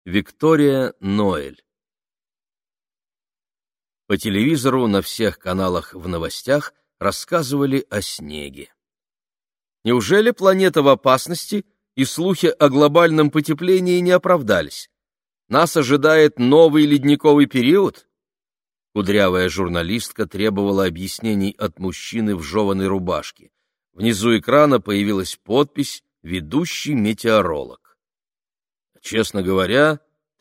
Виктория Ноэль. По телевизору на всех каналах в новостях рассказывали о снеге. Неужели планета в опасности, и слухи о глобальном потеплении не оправдались? Нас ожидает новый ледниковый период? Кудрявая журналистка требовала объяснений от мужчины в жеваной рубашке. Внизу экрана появилась подпись «Ведущий метеоролог». Честно говоря,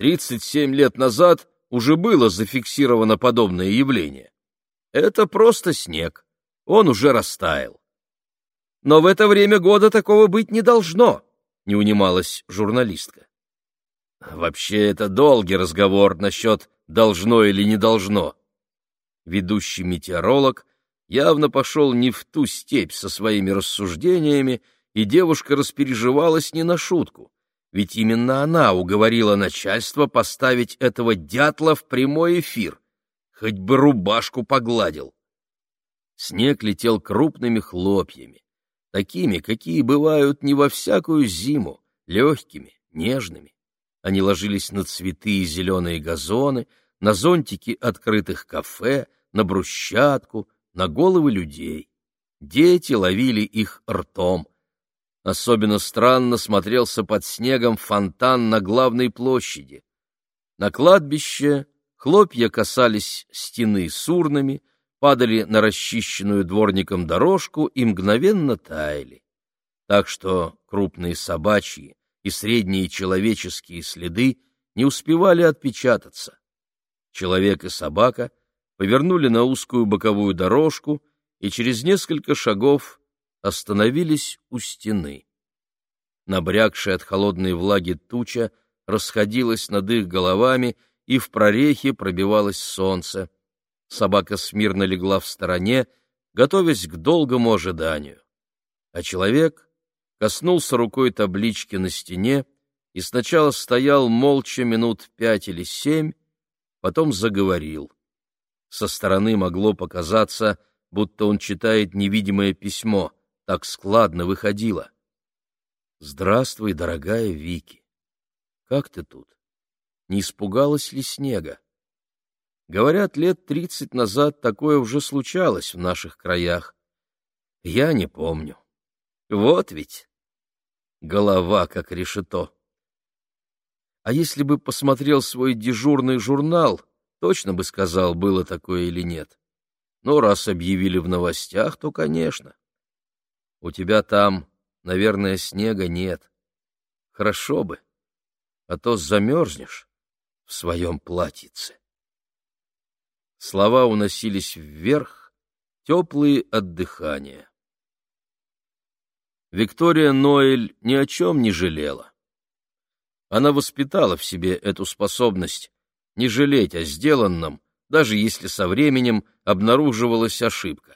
37 лет назад уже было зафиксировано подобное явление. Это просто снег, он уже растаял. Но в это время года такого быть не должно, не унималась журналистка. Вообще, это долгий разговор насчет должно или не должно. Ведущий метеоролог явно пошел не в ту степь со своими рассуждениями, и девушка распереживалась не на шутку. Ведь именно она уговорила начальство поставить этого дятла в прямой эфир. Хоть бы рубашку погладил. Снег летел крупными хлопьями, такими, какие бывают не во всякую зиму, легкими, нежными. Они ложились на цветы и зеленые газоны, на зонтики открытых кафе, на брусчатку, на головы людей. Дети ловили их ртом. Особенно странно смотрелся под снегом фонтан на главной площади. На кладбище хлопья касались стены с урнами, падали на расчищенную дворником дорожку и мгновенно таяли. Так что крупные собачьи и средние человеческие следы не успевали отпечататься. Человек и собака повернули на узкую боковую дорожку и через несколько шагов остановились у стены. Набрякшая от холодной влаги туча расходилась над их головами, и в прорехе пробивалось солнце. Собака смирно легла в стороне, готовясь к долгому ожиданию. А человек коснулся рукой таблички на стене и сначала стоял молча минут 5 или 7, потом заговорил. Со стороны могло показаться, будто он читает невидимое письмо. Так складно выходило. «Здравствуй, дорогая Вики. Как ты тут? Не испугалась ли снега? Говорят, лет 30 назад такое уже случалось в наших краях. Я не помню. Вот ведь. Голова как решето. А если бы посмотрел свой дежурный журнал, точно бы сказал, было такое или нет. Но раз объявили в новостях, то, конечно. У тебя там, наверное, снега нет. Хорошо бы, а то замерзнешь в своем платьице». Слова уносились вверх, теплые от дыхания. Виктория Ноэль ни о чем не жалела. Она воспитала в себе эту способность не жалеть о сделанном, даже если со временем обнаруживалась ошибка.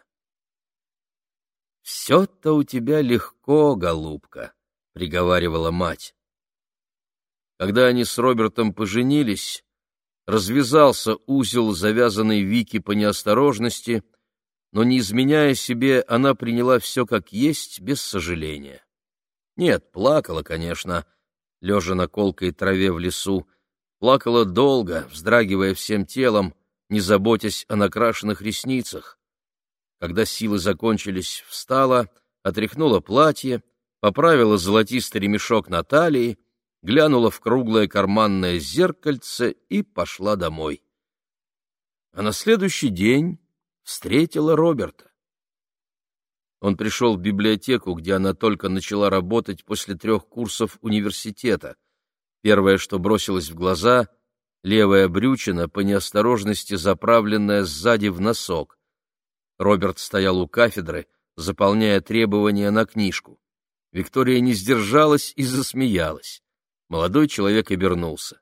«Все-то у тебя легко, голубка», — приговаривала мать. Когда они с Робертом поженились, развязался узел, завязанный Вики по неосторожности, но, не изменяя себе, она приняла все как есть, без сожаления. Нет, плакала, конечно, лежа на колкой траве в лесу, плакала долго, вздрагивая всем телом, не заботясь о накрашенных ресницах. Когда силы закончились, встала, отряхнула платье, поправила золотистый ремешок на талии, глянула в круглое карманное зеркальце и пошла домой. А на следующий день встретила Роберта. Он пришел в библиотеку, где она только начала работать после 3 курсов университета. Первое, что бросилось в глаза — левая брючина, по неосторожности заправленная сзади в носок. Роберт стоял у кафедры, заполняя требования на книжку. Виктория не сдержалась и засмеялась. Молодой человек обернулся.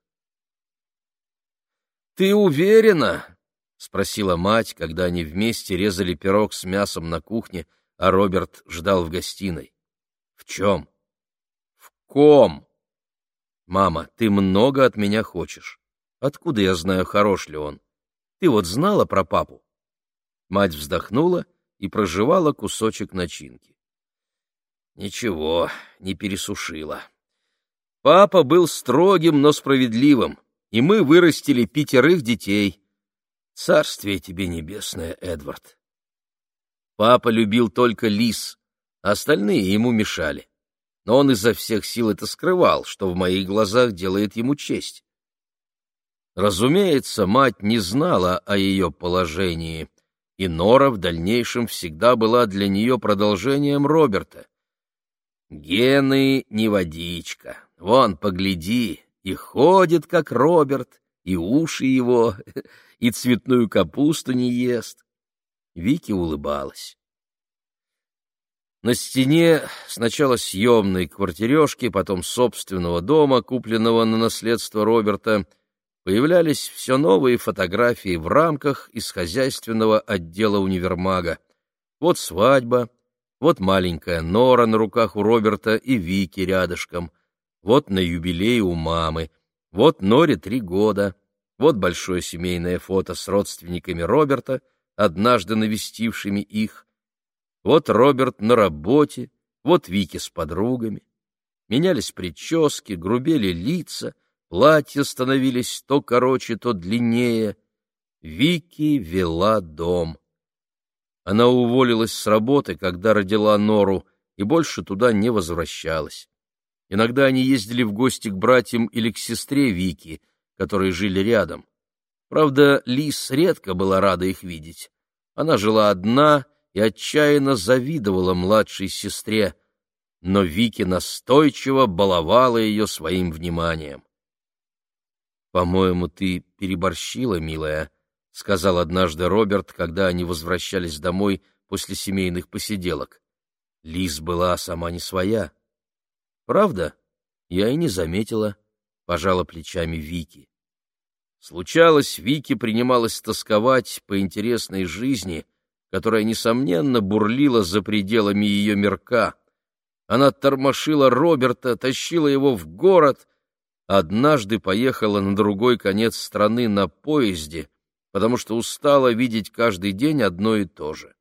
«Ты уверена?» — спросила мать, когда они вместе резали пирог с мясом на кухне, а Роберт ждал в гостиной. «В чем?» «В ком?» «Мама, ты много от меня хочешь. Откуда я знаю, хорош ли он? Ты вот знала про папу?» Мать вздохнула и прожевала кусочек начинки. «Ничего, не пересушила. Папа был строгим, но справедливым, и мы вырастили 5 детей. Царствие тебе небесное, Эдвард. Папа любил только Лиз, а остальные ему мешали. Но он изо всех сил это скрывал, что в моих глазах делает ему честь. Разумеется, мать не знала о ее положении, и Нора в дальнейшем всегда была для нее продолжением Роберта. Гены не водичка. Вон, погляди, и ходит, как Роберт, и уши его, и цветную капусту не ест. Вики улыбалась. На стене сначала съемной квартирежки, потом собственного дома, купленного на наследство Роберта, появлялись все новые фотографии в рамках из хозяйственного отдела универмага. Вот свадьба, вот маленькая Нора на руках у Роберта и Вики рядышком, вот на юбилей у мамы, вот Норе 3 года, вот большое семейное фото с родственниками Роберта, однажды навестившими их, вот Роберт на работе, вот Вики с подругами. Менялись прически, грубели лица, платья становились то короче, то длиннее. Вики вела дом. Она уволилась с работы, когда родила Нору, и больше туда не возвращалась. Иногда они ездили в гости к братьям или к сестре Вики, которые жили рядом. Правда, Лиз редко была рада их видеть. Она жила одна и отчаянно завидовала младшей сестре, но Вики настойчиво баловала ее своим вниманием. «По-моему, ты переборщила, милая», — сказал однажды Роберт, когда они возвращались домой после семейных посиделок. Лиз была сама не своя. «Правда? Я и не заметила», — пожала плечами Вики. Случалось, Вики принималась тосковать по интересной жизни, которая, несомненно, бурлила за пределами ее мирка. Она тормошила Роберта, тащила его в город, однажды поехала на другой конец страны на поезде, потому что устала видеть каждый день одно и то же.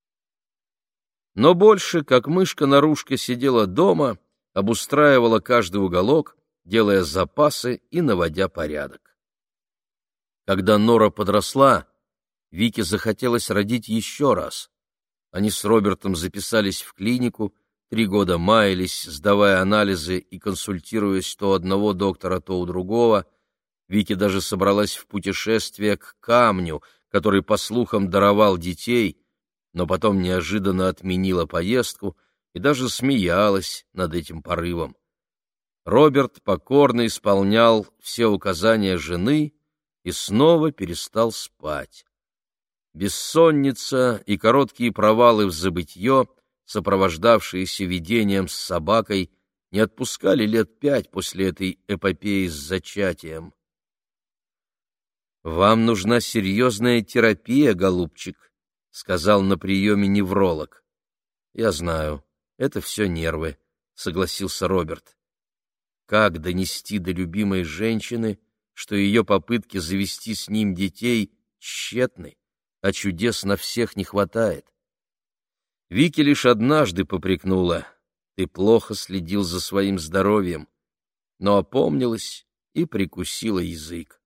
Но больше, как мышка-нарушка, сидела дома, обустраивала каждый уголок, делая запасы и наводя порядок. Когда Нора подросла, Вике захотелось родить еще раз. Они с Робертом записались в клинику, 3 года маялись, сдавая анализы и консультируясь то у одного доктора, то у другого. Вики даже собралась в путешествие к камню, который, по слухам, даровал детей, но потом неожиданно отменила поездку и даже смеялась над этим порывом. Роберт покорно исполнял все указания жены и снова перестал спать. Бессонница и короткие провалы в забытье, сопровождавшиеся видением с собакой, не отпускали лет 5 после этой эпопеи с зачатием. «Вам нужна серьезная терапия, голубчик», — сказал на приеме невролог. «Я знаю, это все нервы», — согласился Роберт. Как донести до любимой женщины, что ее попытки завести с ним детей тщетны, а чудес на всех не хватает? Вики лишь однажды попрекнула: «Ты плохо следил за своим здоровьем», но опомнилась и прикусила язык.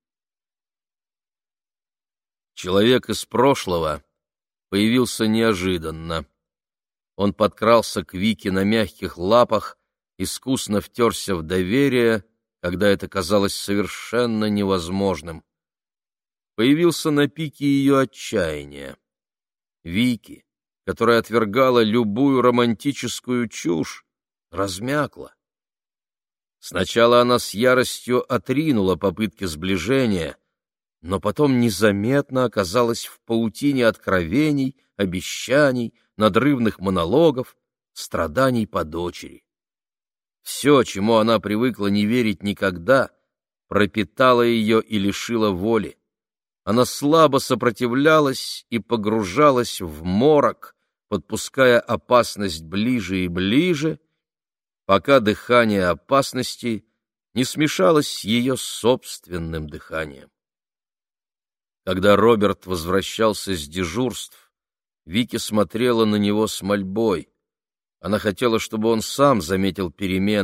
Человек из прошлого появился неожиданно. Он подкрался к Вике на мягких лапах, искусно втерся в доверие, когда это казалось совершенно невозможным. Появился на пике ее отчаяния. Вики, которая отвергала любую романтическую чушь, размякла. Сначала она с яростью отринула попытки сближения, но потом незаметно оказалась в паутине откровений, обещаний, надрывных монологов, страданий по дочери. Все, чему она привыкла не верить никогда, пропитало ее и лишило воли. Она слабо сопротивлялась и погружалась в морок, подпуская опасность ближе и ближе, пока дыхание опасности не смешалось с ее собственным дыханием. Когда Роберт возвращался с дежурств, Вики смотрела на него с мольбой. Она хотела, чтобы он сам заметил перемены,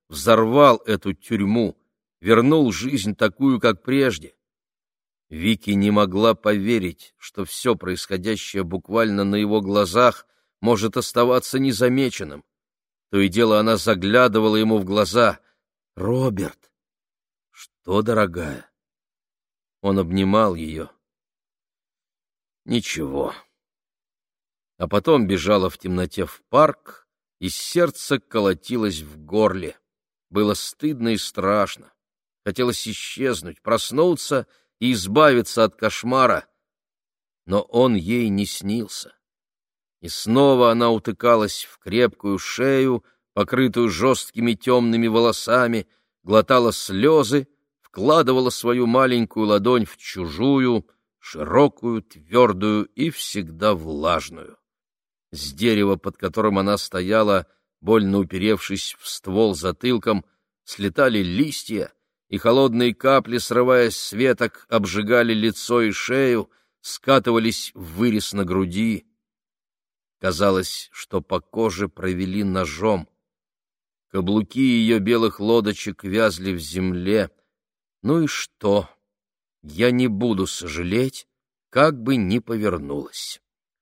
взорвал эту тюрьму, вернул жизнь такую, как прежде. Вики не могла поверить, что все происходящее буквально на его глазах может оставаться незамеченным. То и дело она заглядывала ему в глаза. «Роберт!» «Что, дорогая?» Он обнимал ее. «Ничего». А потом бежала в темноте в парк, и сердце колотилось в горле. Было стыдно и страшно. Хотелось исчезнуть, проснуться и избавиться от кошмара. Но он ей не снился. И снова она утыкалась в крепкую шею, покрытую жесткими темными волосами, глотала слезы, вкладывала свою маленькую ладонь в чужую, широкую, твердую и всегда влажную. С дерева, под которым она стояла, больно уперевшись в ствол затылком, слетали листья, и холодные капли, срываясь с веток, обжигали лицо и шею, скатывались в вырез на груди. Казалось, что по коже провели ножом. Каблуки ее белых лодочек вязли в земле. Ну и что? Я не буду сожалеть, как бы ни повернулась.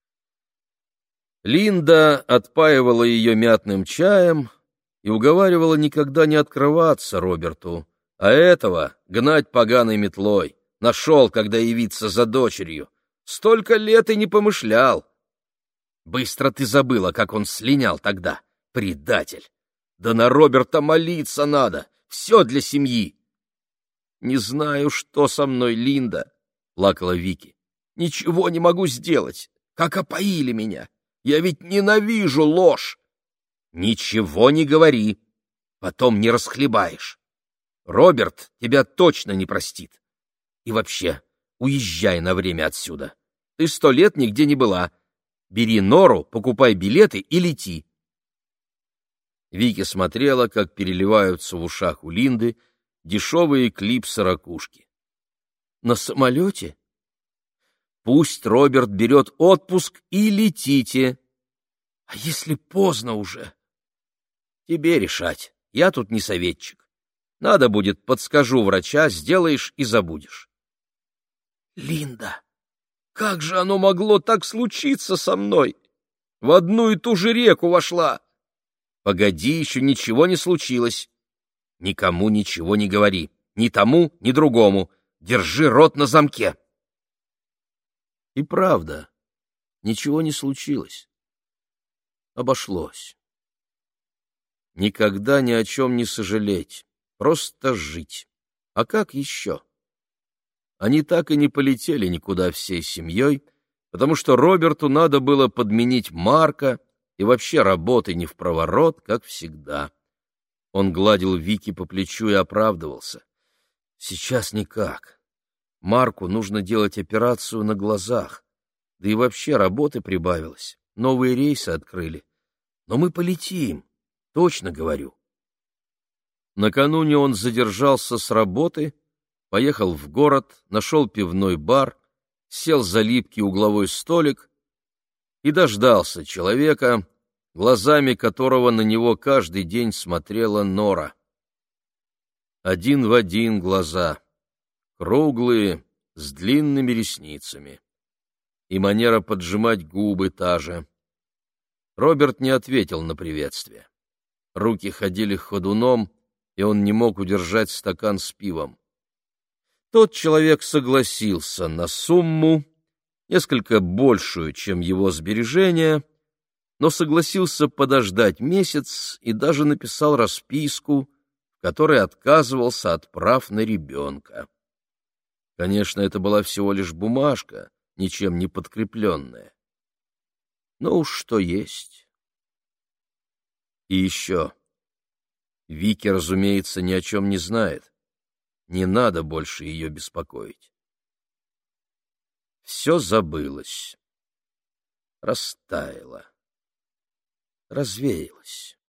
Линда отпаивала ее мятным чаем и уговаривала никогда не открываться Роберту, а этого гнать поганой метлой. Нашел, когда явиться за дочерью. Столько лет и не помышлял. Быстро ты забыла, как он слинял тогда, предатель. Да на Роберта молиться надо, все для семьи. Не знаю, что со мной, Линда, — плакала Вики. Ничего не могу сделать, как опоили меня. Я ведь ненавижу ложь. Ничего не говори, потом не расхлебаешь. Роберт тебя точно не простит. И вообще, уезжай на время отсюда. Ты 100 лет нигде не была. Бери Нору, покупай билеты и лети. Вики смотрела, как переливаются в ушах у Линды дешевые клипсы-ракушки. На самолете? Пусть Роберт берет отпуск и летите. А если поздно уже? Тебе решать, я тут не советчик. Надо будет, подскажу врача, сделаешь и забудешь. Линда, как же оно могло так случиться со мной? В одну и ту же реку вошла. Погоди, еще ничего не случилось. Никому ничего не говори, ни тому, ни другому. Держи рот на замке. И правда, ничего не случилось. Обошлось. Никогда ни о чем не сожалеть, просто жить. А как еще? Они так и не полетели никуда всей семьей, потому что Роберту надо было подменить Марка, и вообще работы не впроворот, как всегда. Он гладил Вики по плечу и оправдывался. Сейчас никак. Марку нужно делать операцию на глазах. Да и вообще работы прибавилось. Новые рейсы открыли. Но мы полетим, точно говорю. Накануне он задержался с работы, поехал в город, нашел пивной бар, сел за липкий угловой столик и дождался человека, глазами которого на него каждый день смотрела Нора. Один в один глаза, круглые, с длинными ресницами. И манера поджимать губы та же. Роберт не ответил на приветствие. Руки ходили ходуном, и он не мог удержать стакан с пивом. Тот человек согласился на сумму, несколько большую, чем его сбережения, но согласился подождать месяц и даже написал расписку, в которой отказывался от прав на ребенка. Конечно, это была всего лишь бумажка, ничем не подкрепленная. Но уж что есть. И еще. Вики, разумеется, ни о чем не знает. Не надо больше ее беспокоить. Все забылось, растаяло, развеялось.